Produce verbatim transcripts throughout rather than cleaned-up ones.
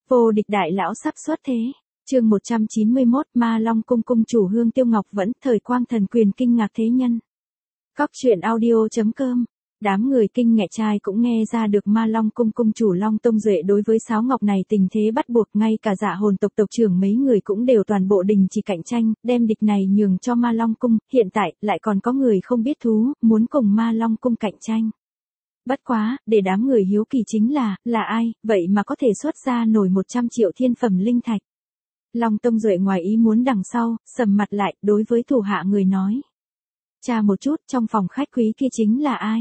Vô địch đại lão sắp xuất thế. Chương một trăm chín mươi mốt, Ma Long cung cung chủ Hương Tiêu Ngọc vẫn thời quang thần quyền kinh ngạc thế nhân. Cóc truyện audio chấm com. Đám người kinh nghẹ trai cũng nghe ra được Ma Long cung cung chủ Long Tông Duệ đối với Sáo Ngọc này tình thế bắt buộc, ngay cả Dạ Hồn tộc tộc trưởng mấy người cũng đều toàn bộ đình chỉ cạnh tranh, đem địch này nhường cho Ma Long cung, hiện tại lại còn có người không biết thú, muốn cùng Ma Long cung cạnh tranh. Bất quá, để đám người hiếu kỳ chính là, là ai, vậy mà có thể xuất ra nổi một trăm triệu thiên phẩm linh thạch. Long Tông Duệ ngoài ý muốn đằng sau, sầm mặt lại, đối với thủ hạ người nói. Tra một chút, trong phòng khách quý kia chính là ai?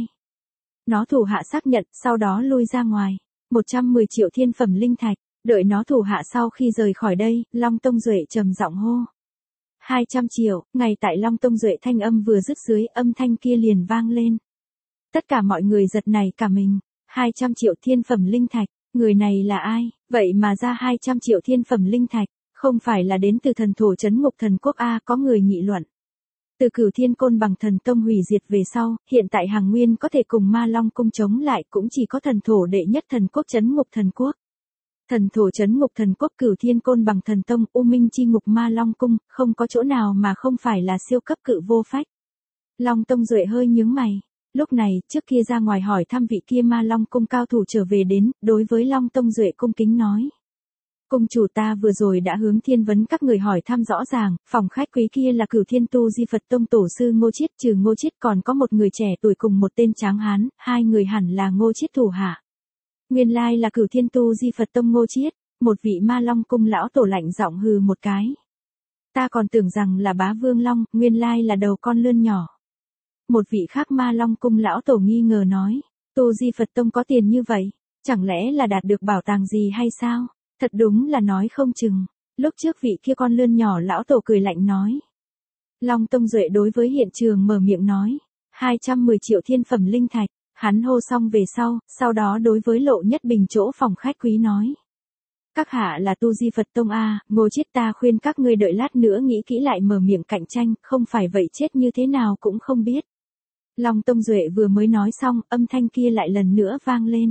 Nó thủ hạ xác nhận, sau đó lui ra ngoài. một trăm mười triệu thiên phẩm linh thạch, đợi nó thủ hạ sau khi rời khỏi đây, Long Tông Duệ trầm giọng hô. hai trăm triệu, ngay tại Long Tông Duệ thanh âm vừa dứt dưới, âm thanh kia liền vang lên. Tất cả mọi người giật nảy cả mình. hai trăm triệu thiên phẩm linh thạch, người này là ai, vậy mà ra hai trăm triệu thiên phẩm linh thạch, không phải là đến từ thần thổ trấn ngục thần quốc A, có người nghị luận. Từ Cửu Thiên Côn Bằng thần tông hủy diệt về sau, hiện tại Hằng Nguyên có thể cùng Ma Long cung chống lại cũng chỉ có thần thổ đệ nhất thần quốc trấn ngục thần quốc. Thần thổ trấn ngục thần quốc Cửu Thiên Côn Bằng thần tông, U Minh chi ngục Ma Long cung, không có chỗ nào mà không phải là siêu cấp cự vô phách. Long Tông Duệ hơi nhướng mày. Lúc này, trước kia ra ngoài hỏi thăm vị kia Ma Long cung cao thủ trở về đến, đối với Long Tông Duệ cung kính nói. Cung chủ, ta vừa rồi đã hướng thiên vấn các người hỏi thăm rõ ràng, phòng khách quý kia là Cửu Thiên Tu Di Phật Tông tổ sư Ngô Chiết, trừ Ngô Chiết còn có một người trẻ tuổi cùng một tên tráng hán, hai người hẳn là Ngô Chiết thủ hạ. Nguyên lai là Cửu Thiên Tu Di Phật Tông Ngô Chiết, một vị Ma Long cung lão tổ lạnh giọng hừ một cái. Ta còn tưởng rằng là Bá Vương Long, nguyên lai là đầu con lươn nhỏ. Một vị khác Ma Long cung lão tổ nghi ngờ nói, Tu Di Phật Tông có tiền như vậy, chẳng lẽ là đạt được bảo tàng gì hay sao? Thật đúng là nói không chừng. Lúc trước vị kia con lươn nhỏ lão tổ cười lạnh nói. Long Tông Duệ đối với hiện trường mở miệng nói, hai trăm mười triệu thiên phẩm linh thạch, hắn hô xong về sau, sau đó đối với Lộ Nhất Bình chỗ phòng khách quý nói. Các hạ là Tu Di Phật Tông A, Ngô Chiết, ta khuyên các ngươi đợi lát nữa nghĩ kỹ lại mở miệng cạnh tranh, không phải vậy chết như thế nào cũng không biết. Long Tông Duệ vừa mới nói xong, âm thanh kia lại lần nữa vang lên.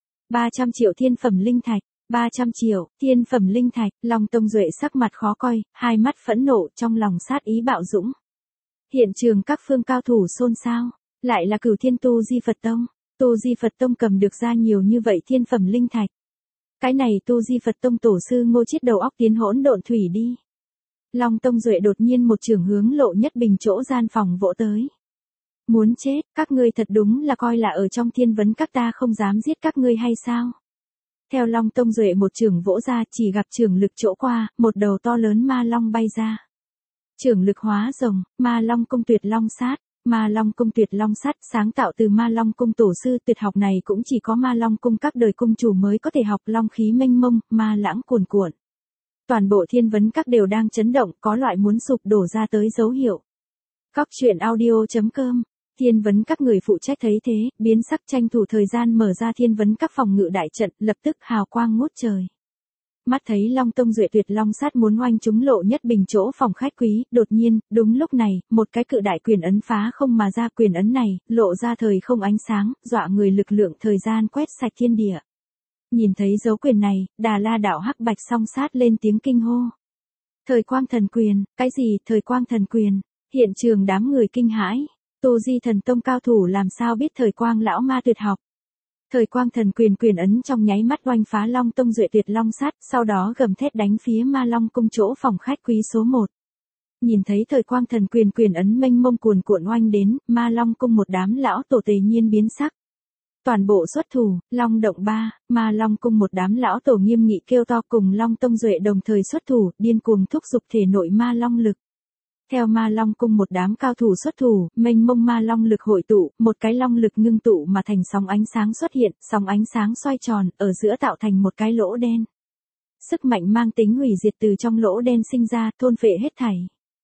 ba trăm triệu thiên phẩm linh thạch, ba trăm triệu, thiên phẩm linh thạch, Long Tông Duệ sắc mặt khó coi, hai mắt phẫn nộ, trong lòng sát ý bạo dũng. Hiện trường các phương cao thủ xôn xao, lại là Cửu Thiên Tu Di Phật Tông, Tu Di Phật Tông cầm được ra nhiều như vậy thiên phẩm linh thạch. Cái này Tu Di Phật Tông tổ sư Ngô Chiết đầu óc tiến hỗn độn thủy đi. Long Tông Duệ đột nhiên một chưởng hướng Lộ Nhất Bình chỗ gian phòng vỗ tới. Muốn chết, các ngươi thật đúng là coi là ở trong thiên vấn các ta không dám giết các ngươi hay sao? Theo Long Tông Duệ một chưởng vỗ ra, chỉ gặp chưởng lực chỗ qua, một đầu to lớn ma long bay ra. Chưởng lực hóa rồng, Ma Long cung tuyệt long sát, Ma Long cung tuyệt long sát sáng tạo từ Ma Long cung tổ sư, tuyệt học này cũng chỉ có Ma Long cung các đời cung chủ mới có thể học, long khí mênh mông, ma lãng cuồn cuộn. Toàn bộ thiên vấn các đều đang chấn động, có loại muốn sụp đổ ra tới dấu hiệu. Cóc truyện audio chấm com. Thiên vấn các người phụ trách thấy thế, biến sắc tranh thủ thời gian mở ra thiên vấn các phòng ngự đại trận, lập tức hào quang ngút trời. Mắt thấy Long Tông Duệ tuyệt long sát muốn oanh trúng Lộ Nhất Bình chỗ phòng khách quý, đột nhiên, đúng lúc này, một cái cự đại quyền ấn phá không mà ra, quyền ấn này, lộ ra thời không ánh sáng, dọa người lực lượng thời gian quét sạch thiên địa. Nhìn thấy dấu quyền này, Đà La đạo hắc bạch song sát lên tiếng kinh hô. Thời quang thần quyền, cái gì, thời quang thần quyền? Hiện trường đám người kinh hãi. Tu Di Thần Tông cao thủ làm sao biết thời quang lão ma tuyệt học. Thời quang thần quyền quyền ấn trong nháy mắt oanh phá Long Tông Duệ tuyệt long sát, sau đó gầm thét đánh phía Ma Long cung chỗ phòng khách quý số một. Nhìn thấy thời quang thần quyền quyền ấn mênh mông cuồn cuộn oanh đến, Ma Long cung một đám lão tổ tề nhiên biến sắc. Toàn bộ xuất thủ, Long động ba, Ma Long cung một đám lão tổ nghiêm nghị kêu to, cùng Long Tông Duệ đồng thời xuất thủ, điên cuồng thúc giục thể nội ma long lực. Theo Ma Long cung một đám cao thủ xuất thủ, mênh mông ma long lực hội tụ, một cái long lực ngưng tụ mà thành sóng ánh sáng xuất hiện, sóng ánh sáng xoay tròn, ở giữa tạo thành một cái lỗ đen. Sức mạnh mang tính hủy diệt từ trong lỗ đen sinh ra, thôn phệ hết thảy.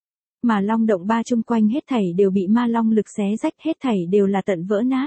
Mà Long động ba chung quanh hết thảy đều bị ma long lực xé rách, hết thảy đều là tận vỡ nát.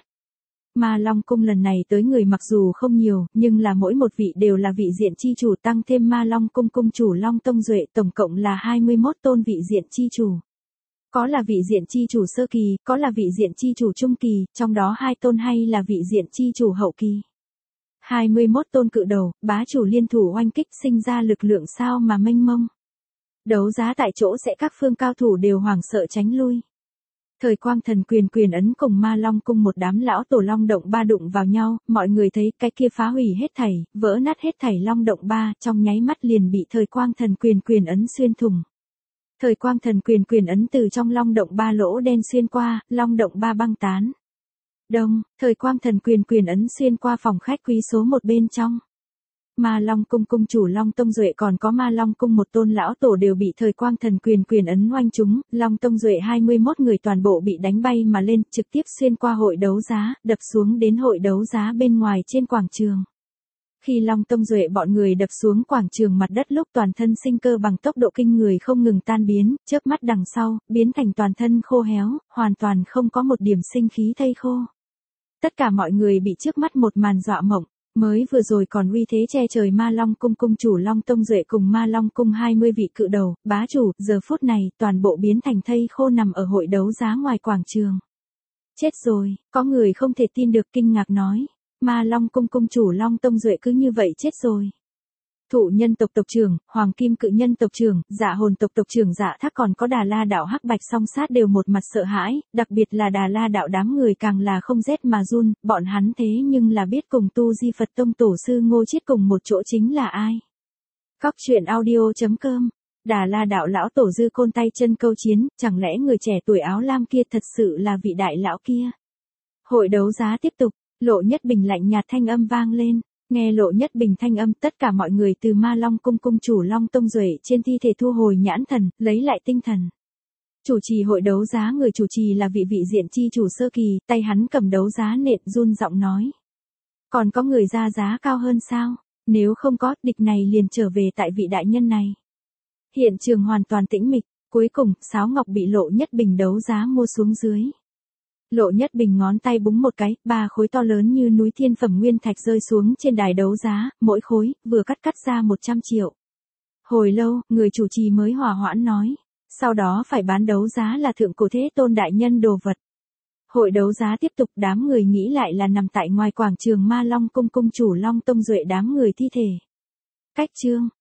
Ma Long cung lần này tới người mặc dù không nhiều, nhưng là mỗi một vị đều là vị diện chi chủ, tăng thêm Ma Long cung cung chủ Long Tông Duệ, tổng cộng là hai mươi mốt tôn vị diện chi chủ. Có là vị diện chi chủ sơ kỳ, có là vị diện chi chủ trung kỳ, trong đó hai tôn hay là vị diện chi chủ hậu kỳ. hai mươi mốt tôn cự đầu, bá chủ liên thủ oanh kích sinh ra lực lượng sao mà mênh mông. Đấu giá tại chỗ sẽ các phương cao thủ đều hoảng sợ tránh lui. Thời quang thần quyền quyền ấn cùng ma long cung một đám lão tổ long động ba đụng vào nhau, mọi người thấy cái kia phá hủy hết thảy, vỡ nát hết thảy long động ba, trong nháy mắt liền bị thời quang thần quyền quyền ấn xuyên thủng. Thời quang thần quyền quyền ấn từ trong long động ba lỗ đen xuyên qua, long động ba băng tán. Đông, thời quang thần quyền quyền ấn xuyên qua phòng khách quý số một bên trong. Ma Long cung cung chủ Long Tông Duệ còn có Ma Long cung một tôn lão tổ đều bị thời quang thần quyền quyền ấn oanh trúng, Long Tông Duệ hai mươi mốt người toàn bộ bị đánh bay mà lên, trực tiếp xuyên qua hội đấu giá, đập xuống đến hội đấu giá bên ngoài trên quảng trường. Khi Long Tông Duệ bọn người đập xuống quảng trường mặt đất lúc toàn thân sinh cơ bằng tốc độ kinh người không ngừng tan biến, chớp mắt đằng sau, biến thành toàn thân khô héo, hoàn toàn không có một điểm sinh khí thây khô. Tất cả mọi người bị trước mắt một màn dọa mộng. Mới vừa rồi còn uy thế che trời Ma Long cung cung chủ Long Tông Duệ cùng Ma Long cung hai mươi vị cự đầu, bá chủ, giờ phút này, toàn bộ biến thành thây khô nằm ở hội đấu giá ngoài quảng trường. Chết rồi, có người không thể tin được kinh ngạc nói. Ma Long cung cung chủ Long Tông Duệ cứ như vậy chết rồi. Thụ nhân tộc tộc trưởng, Hoàng Kim cự nhân tộc trưởng, Dạ hồn tộc tộc trưởng Dạ Thác còn có Đà La đạo Hắc Bạch song sát đều một mặt sợ hãi, đặc biệt là Đà La đạo đám người càng là không rét mà run, bọn hắn thế nhưng là biết cùng Tu Di Phật Tông tổ sư Ngô Chiết cùng một chỗ chính là ai. Cóc truyện audio chấm com. Đà La đạo lão tổ Dư Côn tay chân câu chiến, chẳng lẽ người trẻ tuổi áo lam kia thật sự là vị đại lão kia. Hội đấu giá tiếp tục, Lộ Nhất Bình lạnh nhạt thanh âm vang lên. Nghe Lộ Nhất Bình thanh âm, tất cả mọi người từ Ma Long cung cung chủ Long Tông Duệ trên thi thể thu hồi nhãn thần, lấy lại tinh thần. Chủ trì hội đấu giá người chủ trì là vị vị diện chi chủ sơ kỳ, tay hắn cầm đấu giá nện run giọng nói. Còn có người ra giá cao hơn sao? Nếu không có, địch này liền trở về tại vị đại nhân này. Hiện trường hoàn toàn tĩnh mịch, cuối cùng, sáo ngọc bị Lộ Nhất Bình đấu giá mua xuống dưới. Lộ Nhất Bình ngón tay búng một cái, ba khối to lớn như núi thiên phẩm nguyên thạch rơi xuống trên đài đấu giá, mỗi khối, vừa cắt cắt ra một trăm triệu. Hồi lâu, người chủ trì mới hòa hoãn nói, sau đó phải bán đấu giá là thượng cổ thế tôn đại nhân đồ vật. Hội đấu giá tiếp tục, đám người nghĩ lại là nằm tại ngoài quảng trường Ma Long cung cung chủ Long Tông Duệ đám người thi thể. Cách chương.